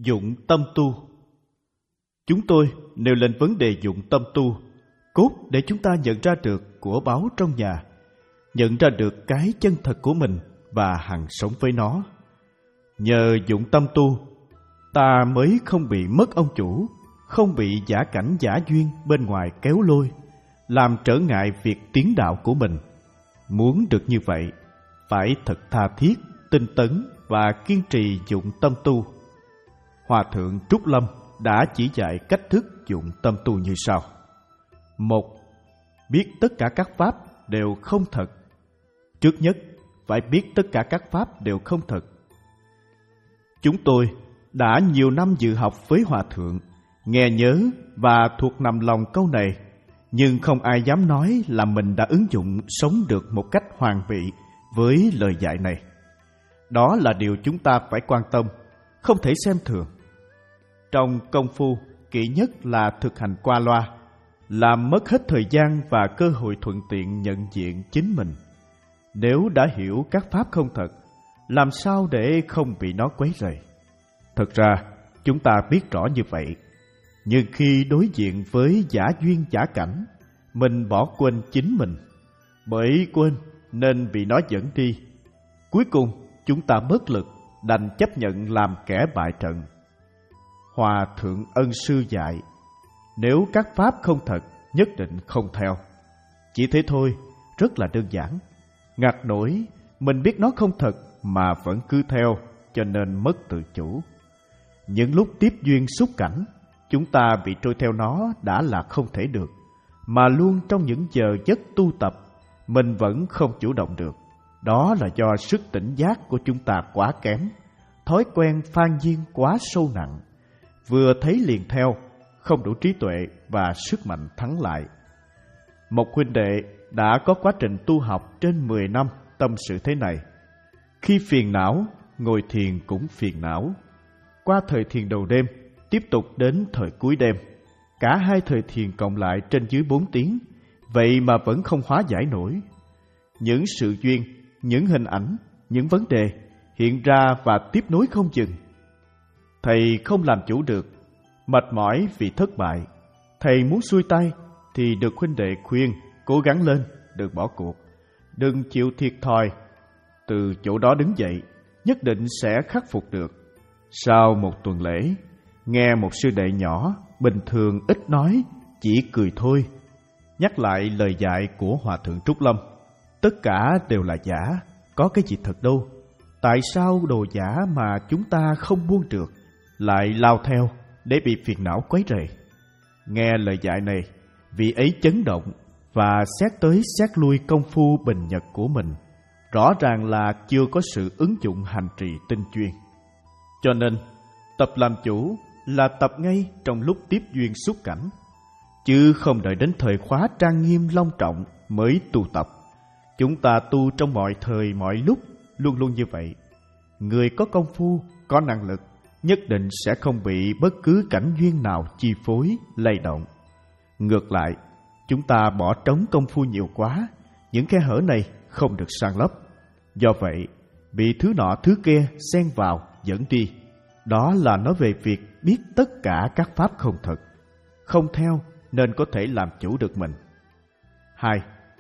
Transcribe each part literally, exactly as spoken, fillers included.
Dụng tâm tu. Chúng tôi nêu lên vấn đề dụng tâm tu, cốt để chúng ta nhận ra được của báu trong nhà, nhận ra được cái chân thật của mình và hằng sống với nó. Nhờ dụng tâm tu, ta mới không bị mất ông chủ, không bị giả cảnh giả duyên bên ngoài kéo lôi, làm trở ngại việc tiến đạo của mình. Muốn được như vậy, phải thật tha thiết, tinh tấn và kiên trì dụng tâm tu. Hòa thượng Trúc Lâm đã chỉ dạy cách thức dụng tâm tu như sau. Một, biết tất cả các pháp đều không thật. Trước nhất, phải biết tất cả các pháp đều không thật. Chúng tôi đã nhiều năm dự học với Hòa thượng, nghe nhớ và thuộc nằm lòng câu này, nhưng không ai dám nói là mình đã ứng dụng sống được một cách hoàn bị với lời dạy này. Đó là điều chúng ta phải quan tâm, không thể xem thường. Trong công phu, kỹ nhất là thực hành qua loa, làm mất hết thời gian và cơ hội thuận tiện nhận diện chính mình. Nếu đã hiểu các pháp không thật, làm sao để không bị nó quấy rầy? Thật ra, chúng ta biết rõ như vậy, nhưng khi đối diện với giả duyên giả cảnh, mình bỏ quên chính mình. Bởi quên nên bị nó dẫn đi. Cuối cùng, chúng ta bất lực, đành chấp nhận làm kẻ bại trận. Hòa thượng Ân Sư dạy, nếu các pháp không thật, nhất định không theo. Chỉ thế thôi, rất là đơn giản. Ngặt nổi, mình biết nó không thật mà vẫn cứ theo, cho nên mất tự chủ. Những lúc tiếp duyên xúc cảnh, chúng ta bị trôi theo nó đã là không thể được, mà luôn trong những giờ giấc tu tập, mình vẫn không chủ động được. Đó là do sức tỉnh giác của chúng ta quá kém, thói quen phan duyên quá sâu nặng, vừa thấy liền theo, không đủ trí tuệ và sức mạnh thắng lại. Một huynh đệ đã có quá trình tu học trên mười năm tâm sự thế này. Khi phiền não, ngồi thiền cũng phiền não. Qua thời thiền đầu đêm, tiếp tục đến thời cuối đêm. Cả hai thời thiền cộng lại trên dưới bốn tiếng, vậy mà vẫn không hóa giải nổi. Những sự duyên, những hình ảnh, những vấn đề hiện ra và tiếp nối không dừng. Thầy không làm chủ được, mệt mỏi vì thất bại. Thầy muốn xuôi tay thì được huynh đệ khuyên cố gắng lên, đừng bỏ cuộc, đừng chịu thiệt thòi. Từ chỗ đó đứng dậy, nhất định sẽ khắc phục được. Sau một tuần lễ, nghe một sư đệ nhỏ, bình thường ít nói, chỉ cười thôi, nhắc lại lời dạy của Hòa thượng Trúc Lâm. Tất cả đều là giả, có cái gì thật đâu. Tại sao đồ giả mà chúng ta không buông được, lại lao theo để bị phiền não quấy rầy? Nghe lời dạy này, vị ấy chấn động và xét tới xét lui công phu bình nhật của mình. Rõ ràng là chưa có sự ứng dụng hành trì tinh chuyên. Cho nên, tập làm chủ là tập ngay trong lúc tiếp duyên xúc cảnh, chứ không đợi đến thời khóa trang nghiêm long trọng mới tu tập. Chúng ta tu trong mọi thời mọi lúc, luôn luôn như vậy. Người có công phu, có năng lực, nhất định sẽ không bị bất cứ cảnh duyên nào chi phối, lay động. Ngược lại, chúng ta bỏ trống công phu nhiều quá, những khe hở này không được san lấp. Do vậy, bị thứ nọ thứ kia xen vào, dẫn đi. Đó là nói về việc biết tất cả các pháp không thật, không theo nên có thể làm chủ được mình. Hai,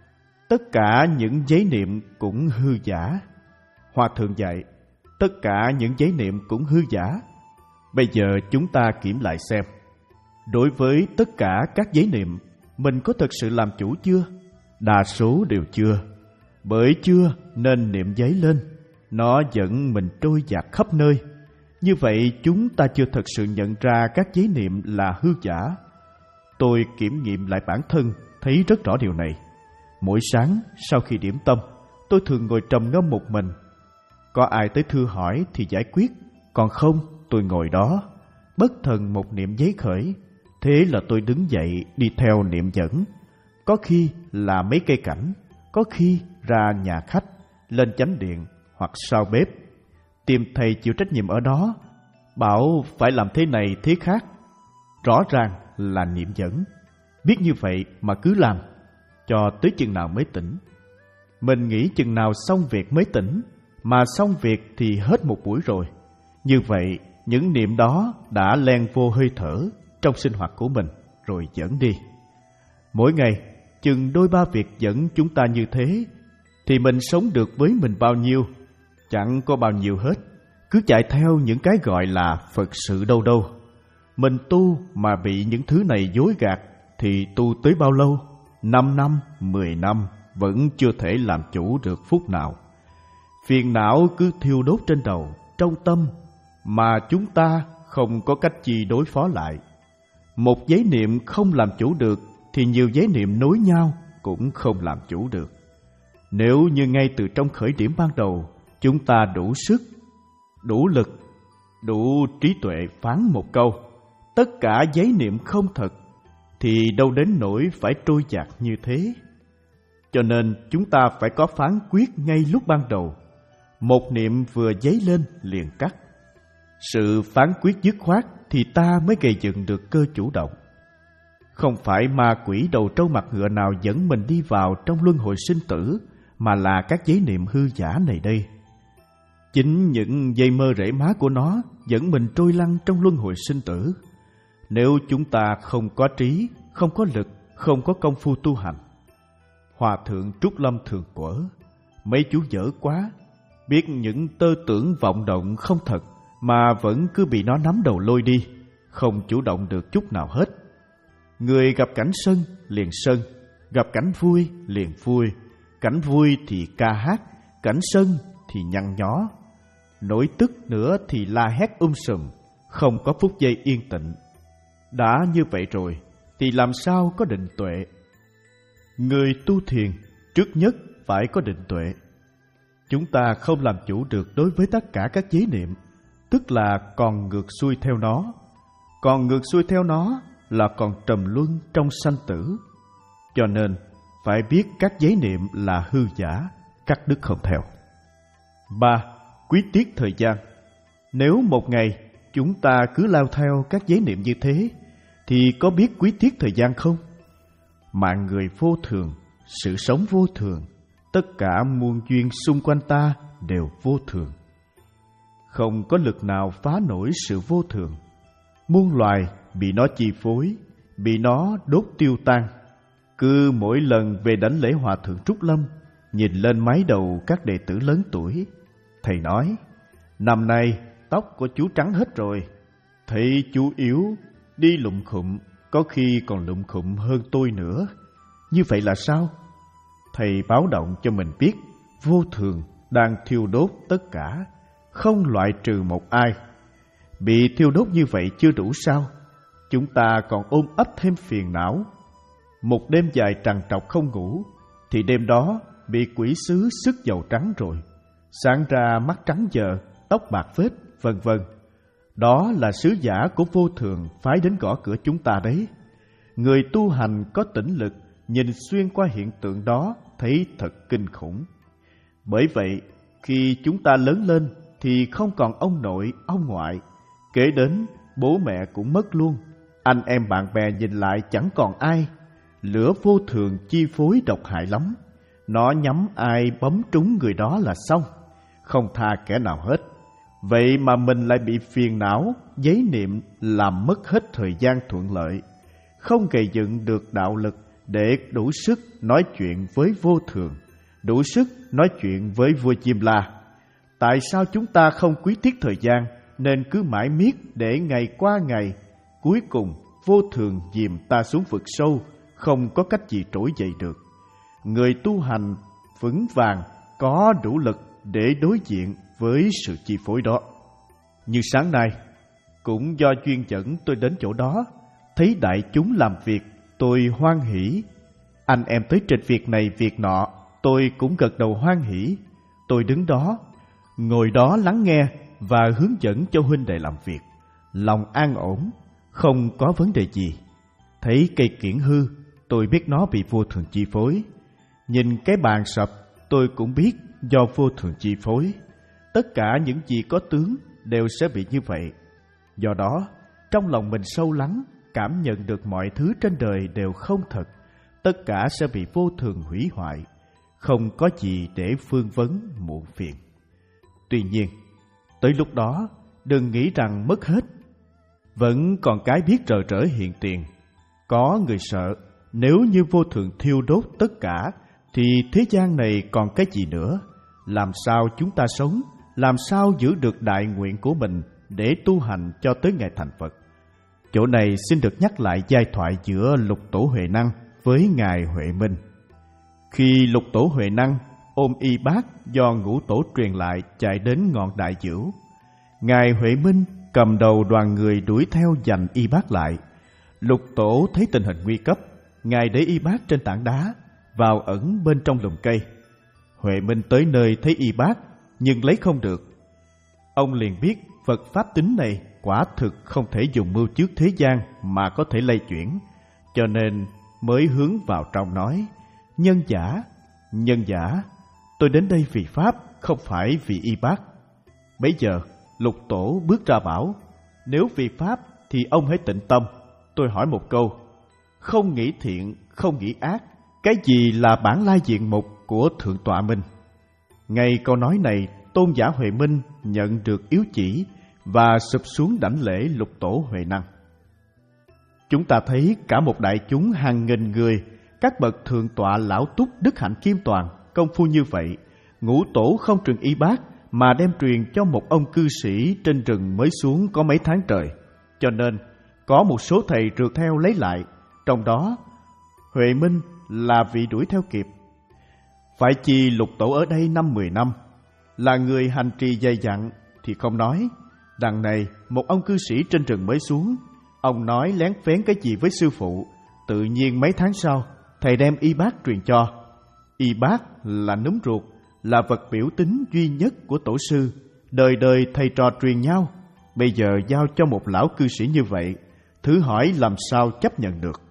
tất cả những giấy niệm cũng hư giả. Hòa thượng dạy, tất cả những giấy niệm cũng hư giả. Bây giờ chúng ta kiểm lại xem, đối với tất cả các giấy niệm, mình có thực sự làm chủ chưa? Đa số đều chưa. Bởi chưa nên niệm giấy lên, nó dẫn mình trôi dạt khắp nơi. Như vậy chúng ta chưa thật sự nhận ra các giấy niệm là hư giả. Tôi kiểm nghiệm lại bản thân, thấy rất rõ điều này. Mỗi sáng sau khi điểm tâm, tôi thường ngồi trầm ngâm một mình. Có ai tới thưa hỏi thì giải quyết, còn không tôi ngồi đó, bất thần một niệm giấy khởi. Thế là tôi đứng dậy đi theo niệm dẫn. Có khi là mấy cây cảnh, có khi ra nhà khách, lên chánh điện hoặc sau bếp, tìm thầy chịu trách nhiệm ở đó, bảo phải làm thế này thế khác. Rõ ràng là niệm dẫn. Biết như vậy mà cứ làm, cho tới chừng nào mới tỉnh. Mình nghĩ chừng nào xong việc mới tỉnh, mà xong việc thì hết một buổi rồi. Như vậy những niệm đó đã len vô hơi thở trong sinh hoạt của mình rồi dẫn đi. Mỗi ngày, chừng đôi ba việc dẫn chúng ta như thế, thì mình sống được với mình bao nhiêu? Chẳng có bao nhiêu hết. Cứ chạy theo những cái gọi là Phật sự đâu đâu. Mình tu mà bị những thứ này dối gạt thì tu tới bao lâu? Năm năm, mười năm vẫn chưa thể làm chủ được phút nào. Phiền não cứ thiêu đốt trên đầu, trong tâm, mà chúng ta không có cách chi đối phó lại. Một giấy niệm không làm chủ được thì nhiều giấy niệm nối nhau cũng không làm chủ được. Nếu như ngay từ trong khởi điểm ban đầu chúng ta đủ sức, đủ lực, đủ trí tuệ phán một câu tất cả giấy niệm không thật, thì đâu đến nỗi phải trôi dạt như thế. Cho nên chúng ta phải có phán quyết ngay lúc ban đầu. Một niệm vừa dấy lên liền cắt. Sự phán quyết dứt khoát thì ta mới gây dựng được cơ chủ động. Không phải ma quỷ đầu trâu mặt ngựa nào dẫn mình đi vào trong luân hồi sinh tử, mà là các giấy niệm hư giả này đây. Chính những dây mơ rễ má của nó dẫn mình trôi lăn trong luân hồi sinh tử. Nếu chúng ta không có trí, không có lực, không có công phu tu hành. Hòa thượng Trúc Lâm thường quở: mấy chú dở quá, biết những tơ tưởng vọng động không thật mà vẫn cứ bị nó nắm đầu lôi đi, không chủ động được chút nào hết. Người gặp cảnh sân liền sân, gặp cảnh vui liền vui, cảnh vui thì ca hát, cảnh sân thì nhăn nhó, nổi tức nữa thì la hét um sùm, không có phút giây yên tĩnh. Đã như vậy rồi thì làm sao có định tuệ? Người tu thiền trước nhất phải có định tuệ. Chúng ta không làm chủ được đối với tất cả các giới niệm, tức là còn ngược xuôi theo nó. Còn ngược xuôi theo nó là còn trầm luân trong sanh tử. Cho nên phải biết các giới niệm là hư giả, cắt đứt không theo. Ba. Quý tiết thời gian. Nếu một ngày chúng ta cứ lao theo các giới niệm như thế, thì có biết quý tiết thời gian không? Mạng người vô thường, sự sống vô thường, tất cả muôn duyên xung quanh ta đều vô thường. Không có lực nào phá nổi sự vô thường. Muôn loài bị nó chi phối, bị nó đốt tiêu tan. Cứ mỗi lần về đánh lễ Hòa thượng Trúc Lâm, nhìn lên mái đầu các đệ tử lớn tuổi, thầy nói: năm nay tóc của chú trắng hết rồi. Thấy chú yếu, đi lụm khụm, có khi còn lụm khụm hơn tôi nữa. Như vậy là sao? Thầy báo động cho mình biết vô thường đang thiêu đốt tất cả, không loại trừ một ai. Bị thiêu đốt như vậy chưa đủ sao? Chúng ta còn ôm ấp thêm phiền não. Một đêm dài trằn trọc không ngủ, thì đêm đó bị quỷ sứ sức dầu trắng rồi. Sáng ra mắt trắng dờ, tóc bạc phết, vân vân. Đó là sứ giả của vô thường phái đến gõ cửa chúng ta đấy. Người tu hành có tĩnh lực nhìn xuyên qua hiện tượng đó thấy thật kinh khủng. Bởi vậy, khi chúng ta lớn lên thì không còn ông nội, ông ngoại. Kể đến bố mẹ cũng mất luôn. Anh em bạn bè nhìn lại chẳng còn ai. Lửa vô thường chi phối độc hại lắm. Nó nhắm ai bấm trúng người đó là xong, không tha kẻ nào hết. Vậy mà mình lại bị phiền não, giấy niệm làm mất hết thời gian thuận lợi, không gây dựng được đạo lực để đủ sức nói chuyện với vô thường, đủ sức nói chuyện với vua Diêm La. Tại sao chúng ta không quý tiết thời gian, nên cứ mãi miết để ngày qua ngày, cuối cùng vô thường dìm ta xuống vực sâu, không có cách gì trỗi dậy được. Người tu hành vững vàng có đủ lực để đối diện với sự chi phối đó. Như sáng nay, cũng do duyên dẫn tôi đến chỗ đó, thấy đại chúng làm việc, tôi hoan hỉ. Anh em tới trên việc này việc nọ, tôi cũng gật đầu hoan hỉ. Tôi đứng đó, ngồi đó lắng nghe và hướng dẫn cho huynh đệ làm việc. Lòng an ổn, không có vấn đề gì. Thấy cây kiển hư, tôi biết nó bị vô thường chi phối. Nhìn cái bàn sập, tôi cũng biết do vô thường chi phối. Tất cả những gì có tướng đều sẽ bị như vậy. Do đó, trong lòng mình sâu lắng, cảm nhận được mọi thứ trên đời đều không thật. Tất cả sẽ bị vô thường hủy hoại, không có gì để phương vấn muộn phiền. Tuy nhiên, tới lúc đó, đừng nghĩ rằng mất hết. Vẫn còn cái biết rờ rỡ hiện tiền. Có người sợ, nếu như vô thượng thiêu đốt tất cả, thì thế gian này còn cái gì nữa? Làm sao chúng ta sống? Làm sao giữ được đại nguyện của mình để tu hành cho tới ngày thành Phật? Chỗ này xin được nhắc lại giai thoại giữa Lục Tổ Huệ Năng với Ngài Huệ Minh. Khi Lục Tổ Huệ Năng ôm y bát do Ngũ Tổ truyền lại chạy đến ngọn Đại Dửu, Ngài Huệ Minh cầm đầu đoàn người đuổi theo giành y bát lại. Lục Tổ thấy tình hình nguy cấp, Ngài để y bát trên tảng đá, vào ẩn bên trong lùm cây. Huệ Minh tới nơi thấy y bát, nhưng lấy không được. Ông liền biết Phật Pháp tính này quả thực không thể dùng mưu trước thế gian mà có thể lay chuyển, cho nên mới hướng vào trong nói: Nhân giả, nhân giả, tôi đến đây vì Pháp, không phải vì y bát. Bấy giờ Lục Tổ bước ra bảo: Nếu vì Pháp thì ông hãy tịnh tâm. Tôi hỏi một câu: không nghĩ thiện, không nghĩ ác, cái gì là bản lai diện mục của Thượng Tọa Minh? Ngay câu nói này, tôn giả Huệ Minh nhận được yếu chỉ và sụp xuống đảnh lễ Lục Tổ Huệ Năng. Chúng ta thấy cả một đại chúng hàng nghìn người, các bậc thượng tọa lão túc đức hạnh kim toàn, công phu như vậy, Ngũ Tổ không truyền y bát mà đem truyền cho một ông cư sĩ trên rừng mới xuống có mấy tháng trời. Cho nên có một số thầy rượt theo lấy lại, trong đó Huệ Minh là vị đuổi theo kịp. Phải chi Lục Tổ ở đây năm mười năm, là người hành trì dày dặn thì không nói. Đằng này một ông cư sĩ trên rừng mới xuống, ông nói lén phén cái gì với sư phụ, tự nhiên mấy tháng sau thầy đem y bát truyền cho. Y bát là núm ruột, là vật biểu tín duy nhất của tổ sư, đời đời thầy trò truyền nhau. Bây giờ giao cho một lão cư sĩ như vậy, thử hỏi làm sao chấp nhận được.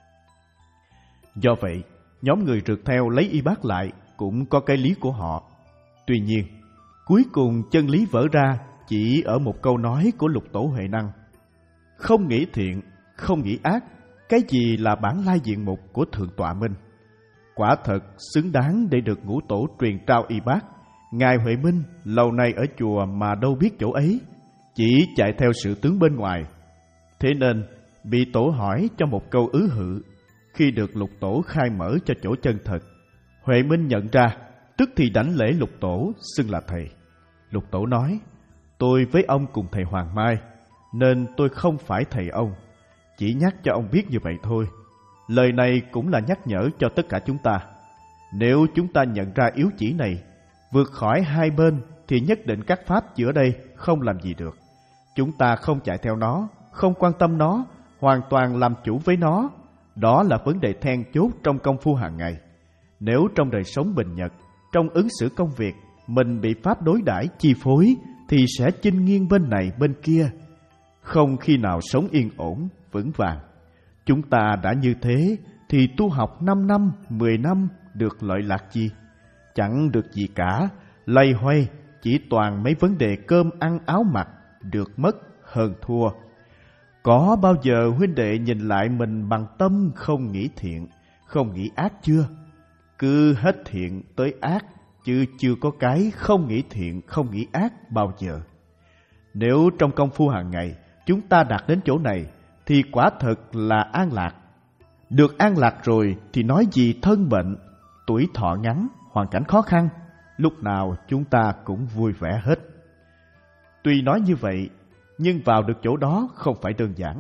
Do vậy, nhóm người rượt theo lấy y bát lại cũng có cái lý của họ. Tuy nhiên, cuối cùng chân lý vỡ ra chỉ ở một câu nói của Lục Tổ Huệ Năng: không nghĩ thiện, không nghĩ ác, cái gì là bản lai diện mục của Thượng Tọa Minh? Quả thật xứng đáng để được Ngũ Tổ truyền trao y bát. Ngài Huệ Minh lâu nay ở chùa mà đâu biết chỗ ấy, chỉ chạy theo sự tướng bên ngoài. Thế nên bị Tổ hỏi cho một câu ứ hự. Khi được Lục Tổ khai mở cho chỗ chân thật, Huệ Minh nhận ra, tức thì đảnh lễ Lục Tổ xưng là thầy. Lục Tổ nói: tôi với ông cùng thầy Hoàng Mai, nên tôi không phải thầy ông, chỉ nhắc cho ông biết như vậy thôi. Lời này cũng là nhắc nhở cho tất cả chúng ta. Nếu chúng ta nhận ra yếu chỉ này, vượt khỏi hai bên, thì nhất định các pháp giữa đây không làm gì được. Chúng ta không chạy theo nó, không quan tâm nó, hoàn toàn làm chủ với nó. Đó là vấn đề then chốt trong công phu hàng ngày. Nếu trong đời sống bình nhật, trong ứng xử công việc, mình bị pháp đối đãi chi phối, thì sẽ chinh nghiêng bên này bên kia, không khi nào sống yên ổn, vững vàng. Chúng ta đã như thế, thì tu học năm năm, mười năm được lợi lạc gì? Chẳng được gì cả, loay hoay, chỉ toàn mấy vấn đề cơm ăn áo mặc, được mất, hơn thua. Có bao giờ huynh đệ nhìn lại mình bằng tâm không nghĩ thiện, không nghĩ ác chưa? Cứ hết thiện tới ác, chứ chưa có cái không nghĩ thiện, không nghĩ ác bao giờ. Nếu trong công phu hàng ngày chúng ta đạt đến chỗ này, thì quả thật là an lạc. Được an lạc rồi thì nói gì thân bệnh, tuổi thọ ngắn, hoàn cảnh khó khăn, lúc nào chúng ta cũng vui vẻ hết. Tuy nói như vậy, nhưng vào được chỗ đó không phải đơn giản.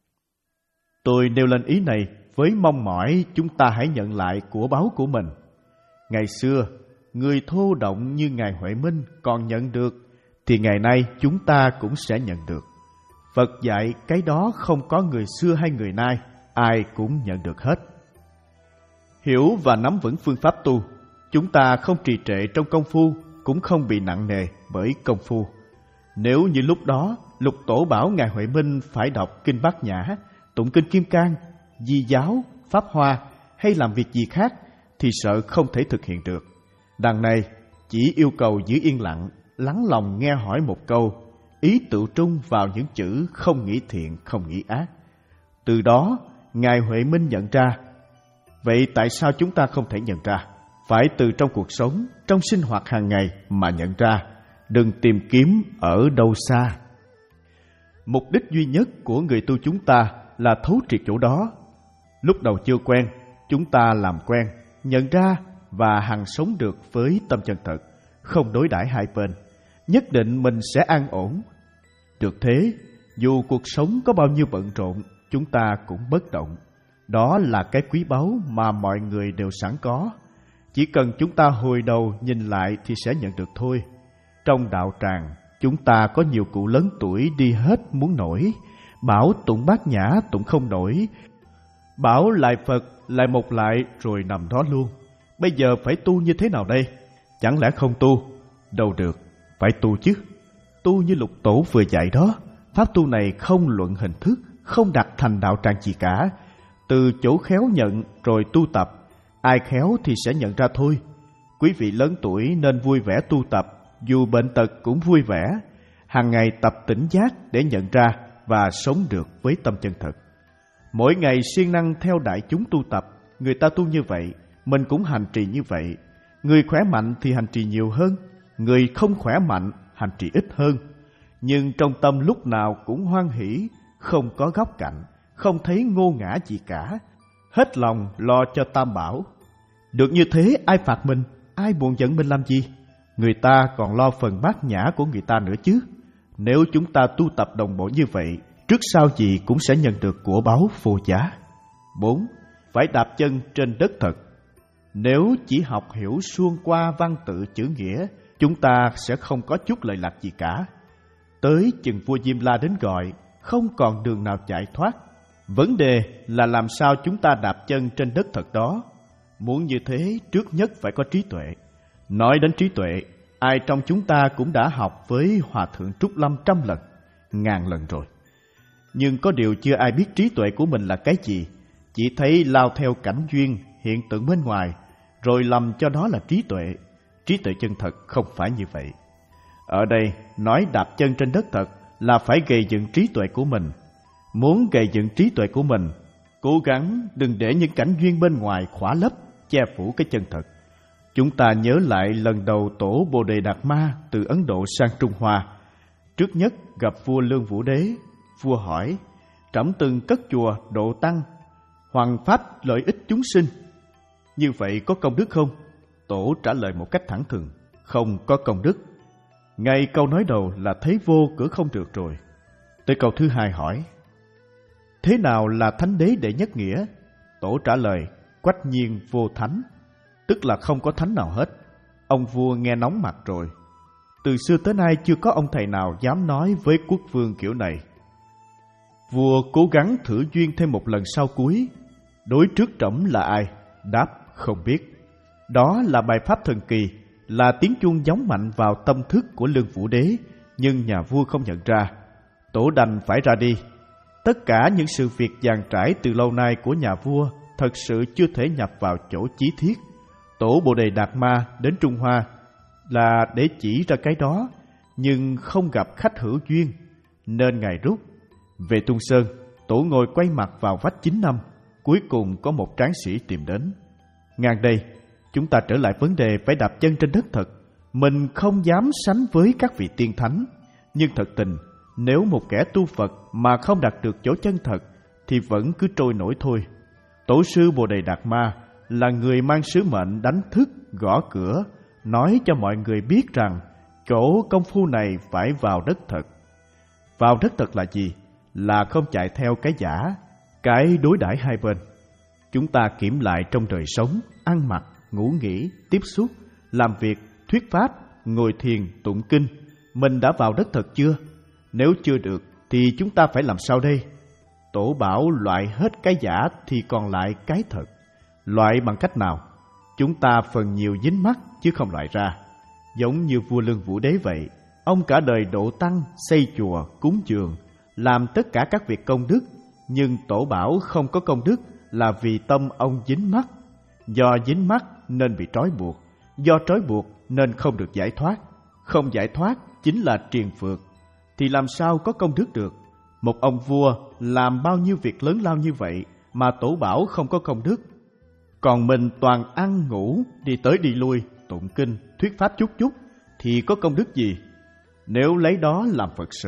Tôi nêu lên ý này với mong mỏi chúng ta hãy nhận lại của báu của mình. Ngày xưa, người thô động như Ngài Huệ Minh còn nhận được, thì ngày nay chúng ta cũng sẽ nhận được. Phật dạy cái đó không có người xưa hay người nay, ai cũng nhận được hết. Hiểu và nắm vững phương pháp tu, chúng ta không trì trệ trong công phu, cũng không bị nặng nề bởi công phu. Nếu như lúc đó Lục Tổ bảo Ngài Huệ Minh phải đọc Kinh Bát Nhã, tụng Kinh Kim Cang, Di Giáo, Pháp Hoa hay làm việc gì khác, thì sợ không thể thực hiện được. Đằng này chỉ yêu cầu giữ yên lặng, lắng lòng nghe hỏi một câu, ý tự trung vào những chữ không nghĩ thiện, không nghĩ ác. Từ đó Ngài Huệ Minh nhận ra. Vậy tại sao chúng ta không thể nhận ra? Phải từ trong cuộc sống, trong sinh hoạt hàng ngày mà nhận ra, đừng tìm kiếm ở đâu xa. mục đích duy nhất của người tu chúng ta là thấu triệt chỗ đó. Lúc đầu chưa quen, chúng ta làm quen, nhận ra và hằng sống được với tâm chân thật, không đối đãi hai bên. Nhất định mình sẽ an ổn. Được thế, dù cuộc sống có bao nhiêu bận rộn, chúng ta cũng bất động. Đó là cái quý báu mà mọi người đều sẵn có. Chỉ cần chúng ta hồi đầu nhìn lại thì sẽ nhận được thôi. Trong đạo tràng, chúng ta có nhiều cụ lớn tuổi đi hết muốn nổi. Bảo tụng bát nhã tụng không nổi. Bảo lại Phật lại một lại rồi nằm đó luôn. Bây giờ phải tu như thế nào đây? Chẳng lẽ không tu? Đâu được, phải tu chứ. Tu như Lục Tổ vừa dạy đó. Pháp tu này không luận hình thức, không đặt thành đạo tràng gì cả. Từ chỗ khéo nhận rồi tu tập. Ai khéo thì sẽ nhận ra thôi. Quý vị lớn tuổi nên vui vẻ tu tập, dù bệnh tật cũng vui vẻ. Hàng ngày tập tỉnh giác để nhận ra và sống được với tâm chân thật. Mỗi ngày siêng năng theo đại chúng tu tập. Người ta tu như vậy, mình cũng hành trì như vậy. Người khỏe mạnh thì hành trì nhiều hơn, người không khỏe mạnh hành trì ít hơn. Nhưng trong tâm lúc nào cũng hoan hỷ, không có góc cạnh, không thấy ngô ngã gì cả. Hết lòng lo cho tam bảo. Được như thế ai phạt mình, ai buồn giận mình làm gì? Người ta còn lo phần bát nhã của người ta nữa chứ. Nếu chúng ta tu tập đồng bộ như vậy, trước sau gì cũng sẽ nhận được của báu vô giá. Bốn. Phải đạp chân trên đất thật. Nếu chỉ học hiểu suông qua văn tự chữ nghĩa, chúng ta sẽ không có chút lợi lạc gì cả. Tới chừng vua Diêm La đến gọi, không còn đường nào chạy thoát. Vấn đề là làm sao chúng ta đạp chân trên đất thật đó. Muốn như thế, trước nhất phải có trí tuệ. Nói đến trí tuệ, ai trong chúng ta cũng đã học với Hòa Thượng Trúc Lâm trăm lần, ngàn lần rồi. Nhưng có điều chưa ai biết trí tuệ của mình là cái gì. Chỉ thấy lao theo cảnh duyên, hiện tượng bên ngoài, rồi lầm cho đó là trí tuệ. Trí tuệ chân thật không phải như vậy. Ở đây, nói đạp chân trên đất thật là phải gây dựng trí tuệ của mình. Muốn gây dựng trí tuệ của mình, cố gắng đừng để những cảnh duyên bên ngoài khỏa lấp, che phủ cái chân thật. Chúng ta nhớ lại lần đầu tổ Bồ Đề Đạt Ma từ Ấn Độ sang Trung Hoa. Trước nhất gặp vua Lương Vũ Đế, vua hỏi, trẫm từng cất chùa độ tăng, hoằng pháp lợi ích chúng sinh. Như vậy có công đức không? Tổ trả lời một cách thẳng thừng, không có công đức. Ngay câu nói đầu là thấy vô cửa không được rồi. Tới câu thứ hai hỏi, thế nào là thánh đế đệ nhất nghĩa? Tổ trả lời, quách nhiên vô thánh, tức là không có thánh nào hết. Ông vua nghe nóng mặt rồi. Từ xưa tới nay chưa có ông thầy nào dám nói với quốc vương kiểu này. Vua cố gắng thử duyên thêm một lần sau cuối. Đối trước trẫm là ai? Đáp, không biết. Đó là bài pháp thần kỳ, là tiếng chuông gióng mạnh vào tâm thức của Lương Vũ Đế, nhưng nhà vua không nhận ra. Tổ đành phải ra đi. Tất cả những sự việc dàn trải từ lâu nay của nhà vua thật sự chưa thể nhập vào chỗ chí thiết. Tổ Bồ Đề Đạt Ma đến Trung Hoa là để chỉ ra cái đó, nhưng không gặp khách hữu duyên, nên ngài rút. Về Tung Sơn, tổ ngồi quay mặt vào vách chín năm, cuối cùng có một tráng sĩ tìm đến. Ngang đây, chúng ta trở lại vấn đề phải đạp chân trên đất thật. Mình không dám sánh với các vị tiên thánh, nhưng thật tình, nếu một kẻ tu Phật mà không đạt được chỗ chân thật, thì vẫn cứ trôi nổi thôi. Tổ sư Bồ Đề Đạt Ma là người mang sứ mệnh đánh thức, gõ cửa, nói cho mọi người biết rằng chỗ công phu này phải vào đất thật. Vào đất thật là gì? Là không chạy theo cái giả, cái đối đãi hai bên. Chúng ta kiểm lại trong đời sống, ăn mặc, ngủ nghỉ, tiếp xúc, làm việc, thuyết pháp, ngồi thiền, tụng kinh. Mình đã vào đất thật chưa? Nếu chưa được thì chúng ta phải làm sao đây? Tổ bảo loại hết cái giả thì còn lại cái thật. Loại bằng cách nào? Chúng ta phần nhiều dính mắc chứ không loại ra. Giống như vua Lương Vũ Đế vậy, ông cả đời độ tăng, xây chùa, cúng dường, làm tất cả các việc công đức, nhưng tổ bảo không có công đức là vì tâm ông dính mắc. Do dính mắc nên bị trói buộc, do trói buộc nên không được giải thoát. Không giải thoát chính là triền phược, thì làm sao có công đức được? Một ông vua làm bao nhiêu việc lớn lao như vậy mà tổ bảo không có công đức. Còn mình toàn ăn ngủ, đi tới đi lui, tụng kinh, thuyết pháp chút chút thì có công đức gì? Nếu lấy đó làm Phật sự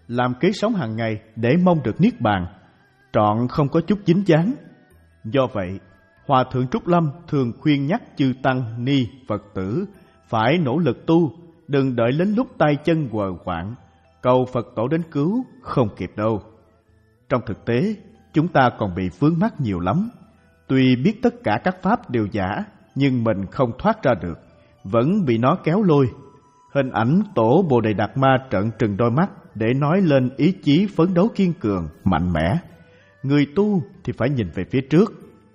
làm kế sống hàng ngày để mong được niết bàn, trọn không có chút dính dáng. Do vậy, Hòa thượng Trúc Lâm thường khuyên nhắc chư tăng ni Phật tử phải nỗ lực tu, đừng đợi đến lúc tay chân quờ quạng, cầu Phật tổ đến cứu không kịp đâu. Trong thực tế, chúng ta còn bị vướng mắc nhiều lắm. Tuy biết tất cả các pháp đều giả, nhưng mình không thoát ra được, vẫn bị nó kéo lôi. Hình ảnh tổ Bồ Đề Đạt Ma trợn trừng đôi mắt để nói lên ý chí phấn đấu kiên cường, mạnh mẽ. Người tu thì phải nhìn về phía trước,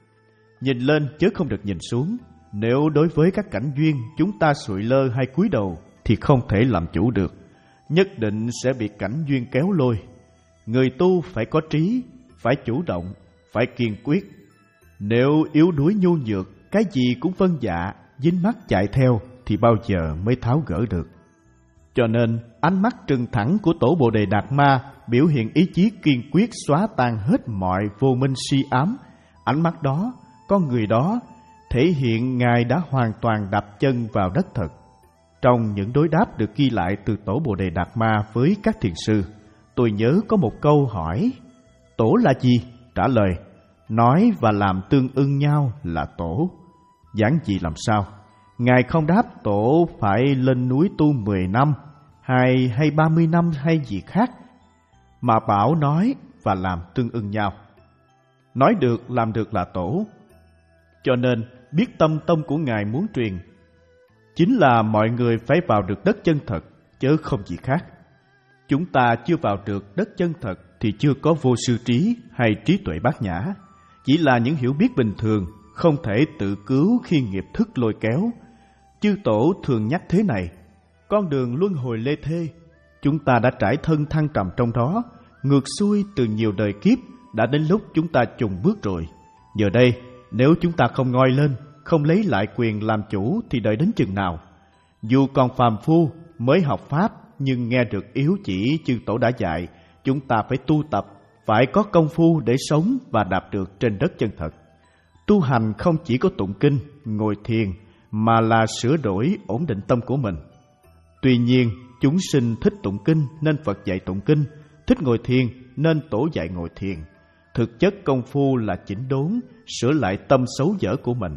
nhìn lên chứ không được nhìn xuống. Nếu đối với các cảnh duyên chúng ta sụi lơ hay cúi đầu thì không thể làm chủ được, nhất định sẽ bị cảnh duyên kéo lôi. Người tu phải có trí, phải chủ động, phải kiên quyết. Nếu yếu đuối nhu nhược, cái gì cũng vâng dạ, dính mắc chạy theo thì bao giờ mới tháo gỡ được. Cho nên ánh mắt trừng thẳng của tổ Bồ Đề Đạt Ma biểu hiện ý chí kiên quyết xóa tan hết mọi vô minh si ám. Ánh mắt đó, con người đó thể hiện Ngài đã hoàn toàn đạp chân vào đất thật. Trong những đối đáp được ghi lại từ tổ Bồ Đề Đạt Ma với các thiền sư, tôi nhớ có một câu hỏi: tổ là gì? Trả lời: nói và làm tương ưng nhau là tổ. Giản dị làm sao? Ngài không đáp tổ phải lên núi tu mười năm, hay hay ba mươi năm hay gì khác, mà bảo nói và làm tương ưng nhau. Nói được làm được là tổ. Cho nên biết tâm tông của Ngài muốn truyền chính là mọi người phải vào được đất chân thật, chứ không gì khác. Chúng ta chưa vào được đất chân thật thì chưa có vô sư trí hay trí tuệ bát nhã, chỉ là những hiểu biết bình thường, không thể tự cứu khi nghiệp thức lôi kéo. Chư tổ thường nhắc thế này: con đường luân hồi lê thê, chúng ta đã trải thân thăng trầm trong đó, ngược xuôi từ nhiều đời kiếp, đã đến lúc chúng ta chùng bước rồi. Giờ đây, nếu chúng ta không ngoi lên, không lấy lại quyền làm chủ thì đợi đến chừng nào? Dù còn phàm phu mới học pháp, nhưng nghe được yếu chỉ chư tổ đã dạy, chúng ta phải tu tập, phải có công phu để sống và đạp được trên đất chân thật. Tu hành không chỉ có tụng kinh, ngồi thiền, mà là sửa đổi, ổn định tâm của mình. Tuy nhiên, chúng sinh thích tụng kinh nên Phật dạy tụng kinh, thích ngồi thiền nên tổ dạy ngồi thiền. Thực chất công phu là chỉnh đốn, sửa lại tâm xấu dở của mình.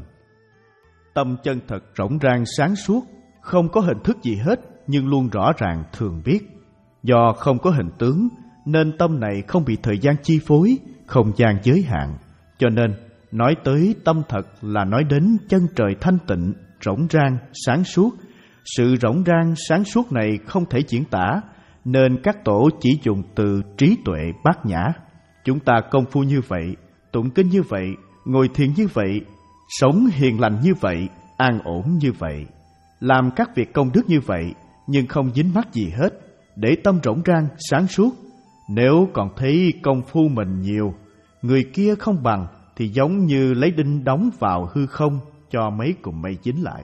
Tâm chân thật rộng ràng sáng suốt, không có hình thức gì hết, nhưng luôn rõ ràng thường biết. Do không có hình tướng, nên tâm này không bị thời gian chi phối, không gian giới hạn. Cho nên, nói tới tâm thật là nói đến chân trời thanh tịnh, rỗng rang, sáng suốt. Sự rỗng rang, sáng suốt này không thể diễn tả, nên các tổ chỉ dùng từ trí tuệ bát nhã. Chúng ta công phu như vậy, tụng kinh như vậy, ngồi thiền như vậy, sống hiền lành như vậy, an ổn như vậy, làm các việc công đức như vậy, nhưng không dính mắc gì hết, để tâm rỗng rang, sáng suốt. Nếu còn thấy công phu mình nhiều, người kia không bằng, thì giống như lấy đinh đóng vào hư không cho mấy cụm mây dính lại.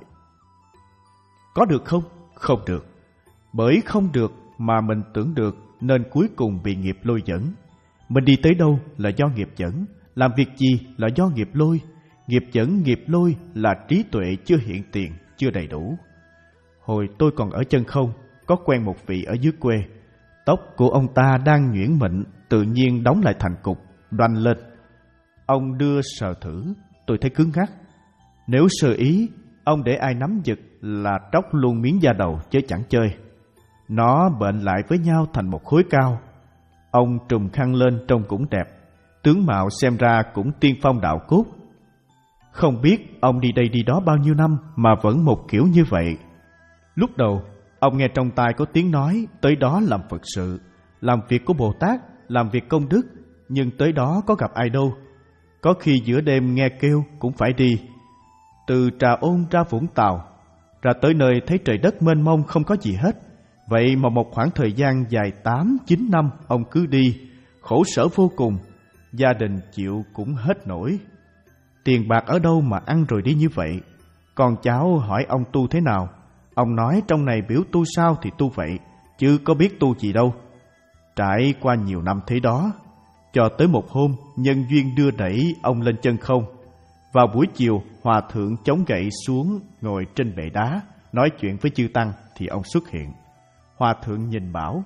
Có được không? Không được. Bởi không được mà mình tưởng được, nên cuối cùng bị nghiệp lôi dẫn. Mình đi tới đâu là do nghiệp dẫn, làm việc gì là do nghiệp lôi. Nghiệp dẫn, nghiệp lôi là trí tuệ chưa hiện tiền, chưa đầy đủ. Hồi tôi còn ở Chân Không, có quen một vị ở dưới quê. Tóc của ông ta đang nhuyễn mịn, tự nhiên đóng lại thành cục, đoanh lên. Ông đưa sờ thử, tôi thấy cứng ngắc. Nếu sơ ý, ông để ai nắm giật là tróc luôn miếng da đầu chứ chẳng chơi. Nó bệnh lại với nhau thành một khối cao. Ông trùm khăn lên trông cũng đẹp, tướng mạo xem ra cũng tiên phong đạo cốt. Không biết ông đi đây đi đó bao nhiêu năm mà vẫn một kiểu như vậy. Lúc đầu, ông nghe trong tai có tiếng nói tới đó làm Phật sự, làm việc của Bồ Tát, làm việc công đức, nhưng tới đó có gặp ai đâu. Có khi giữa đêm nghe kêu cũng phải đi. Từ Trà Ôn ra Vũng Tàu, ra tới nơi thấy trời đất mênh mông không có gì hết. Vậy mà một khoảng thời gian dài tám, chín năm ông cứ đi, khổ sở vô cùng, gia đình chịu cũng hết nổi. Tiền bạc ở đâu mà ăn rồi đi như vậy? Con cháu hỏi ông tu thế nào? Ông nói trong này biểu tu sao thì tu vậy, chứ có biết tu gì đâu. Trải qua nhiều năm thế đó, cho tới một hôm nhân duyên đưa đẩy ông lên Chân Không. Vào buổi chiều, hòa thượng chống gậy xuống ngồi trên bệ đá, nói chuyện với chư tăng thì ông xuất hiện. Hòa thượng nhìn bảo: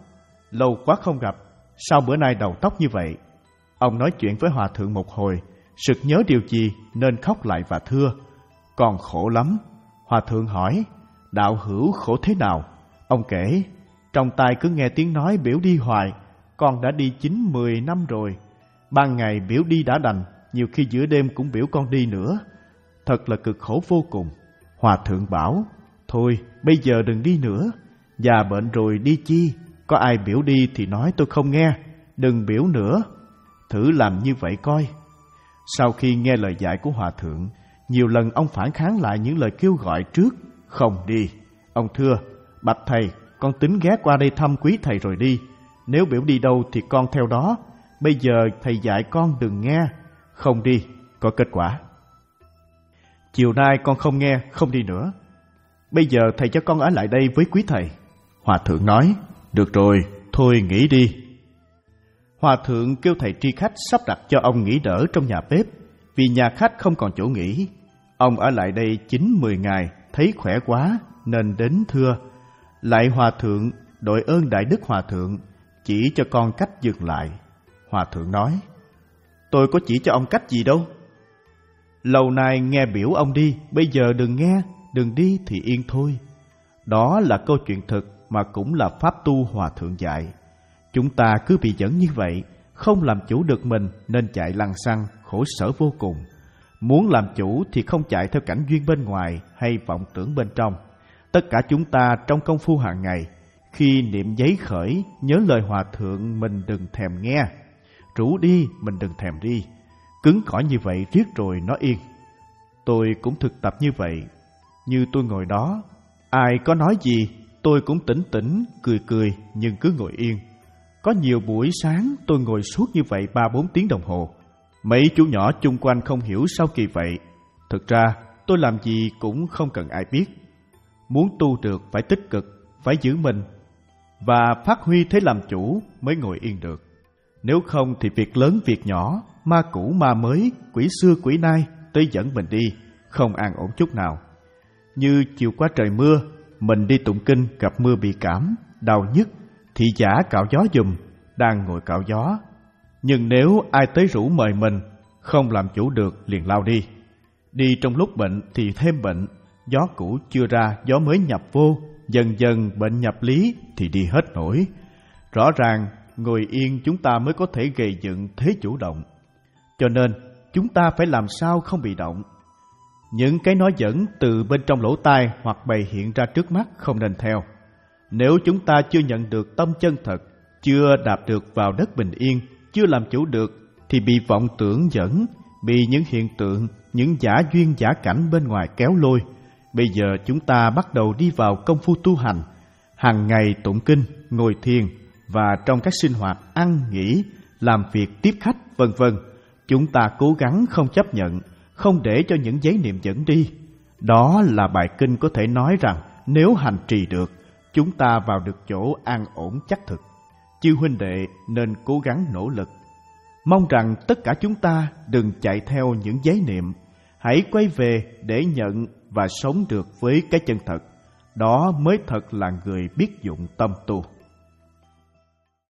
lâu quá không gặp, sao bữa nay đầu tóc như vậy? Ông nói chuyện với hòa thượng một hồi, sực nhớ điều gì nên khóc lại và thưa: Con khổ lắm. Hòa thượng hỏi: Đạo hữu khổ thế nào? Ông kể: Trong tai cứ nghe tiếng nói biểu đi hoài, con đã đi chín mười năm rồi. Ban ngày biểu đi đã đành, nhiều khi giữa đêm cũng biểu con đi nữa. Thật là cực khổ vô cùng. Hòa thượng bảo: Thôi bây giờ đừng đi nữa, già bệnh rồi đi chi? Có ai biểu đi thì nói tôi không nghe, đừng biểu nữa. Thử làm như vậy coi. Sau khi nghe lời dạy của hòa thượng, nhiều lần ông phản kháng lại những lời kêu gọi trước: Không đi. Ông thưa: Bạch thầy, con tính ghé qua đây thăm quý thầy rồi đi. Nếu biểu đi đâu thì con theo đó. Bây giờ thầy dạy con đừng nghe. Không đi, có kết quả. Chiều nay con không nghe, không đi nữa. Bây giờ thầy cho con ở lại đây với quý thầy. Hòa thượng nói: Được rồi, thôi nghỉ đi. Hòa thượng kêu thầy tri khách sắp đặt cho ông nghỉ đỡ trong nhà bếp, vì nhà khách không còn chỗ nghỉ. Ông ở lại đây chín mười ngày, thấy khỏe quá nên đến thưa: Lạy hòa thượng, đội ơn đại đức hòa thượng, chỉ cho con cách dừng lại. Hòa thượng nói: Tôi có chỉ cho ông cách gì đâu. Lâu nay nghe biểu ông đi, bây giờ đừng nghe, đừng đi thì yên thôi. Đó là câu chuyện thực mà cũng là pháp tu hòa thượng dạy. Chúng ta cứ bị dẫn như vậy, không làm chủ được mình nên chạy lăng xăng, khổ sở vô cùng. Muốn làm chủ thì không chạy theo cảnh duyên bên ngoài hay vọng tưởng bên trong. Tất cả chúng ta trong công phu hàng ngày, khi niệm giấy khởi, nhớ lời hòa thượng mình đừng thèm nghe. Rủ đi mình đừng thèm đi. Cứng cỏi như vậy riết rồi nó yên. Tôi cũng thực tập như vậy. Như tôi ngồi đó, ai có nói gì tôi cũng tỉnh tỉnh, cười cười nhưng cứ ngồi yên. Có nhiều buổi sáng tôi ngồi suốt như vậy ba bốn tiếng đồng hồ. Mấy chú nhỏ chung quanh không hiểu sao kỳ vậy. Thực ra tôi làm gì cũng không cần ai biết. Muốn tu được phải tích cực, phải giữ mình và phát huy thế làm chủ mới ngồi yên được. Nếu không thì việc lớn việc nhỏ, ma cũ ma mới, quỷ xưa quỷ nay tới dẫn mình đi, không an ổn chút nào. Như chiều qua trời mưa, mình đi tụng kinh gặp mưa bị cảm, đau nhức, thị giả cạo gió giùm, đang ngồi cạo gió. Nhưng nếu ai tới rủ mời mình, không làm chủ được liền lao đi. Đi trong lúc bệnh thì thêm bệnh, gió cũ chưa ra gió mới nhập vô, dần dần bệnh nhập lý thì đi hết nổi. Rõ ràng ngồi yên chúng ta mới có thể gây dựng thế chủ động. Cho nên chúng ta phải làm sao không bị động. Những cái nói dẫn từ bên trong lỗ tai hoặc bày hiện ra trước mắt không nên theo. Nếu chúng ta chưa nhận được tâm chân thật, chưa đạp được vào đất bình yên, chưa làm chủ được thì bị vọng tưởng dẫn, bị những hiện tượng, những giả duyên giả cảnh bên ngoài kéo lôi. Bây giờ chúng ta bắt đầu đi vào công phu tu hành, hàng ngày tụng kinh, ngồi thiền và trong các sinh hoạt ăn, nghỉ, làm việc, tiếp khách, vân vân. Chúng ta cố gắng không chấp nhận, không để cho những giấy niệm dẫn đi. Đó là bài kinh có thể nói rằng nếu hành trì được, chúng ta vào được chỗ an ổn chắc thực. Chư huynh đệ nên cố gắng nỗ lực. Mong rằng tất cả chúng ta đừng chạy theo những giấy niệm, hãy quay về để nhận và sống được với cái chân thật. Đó mới thật là người biết dụng tâm tu.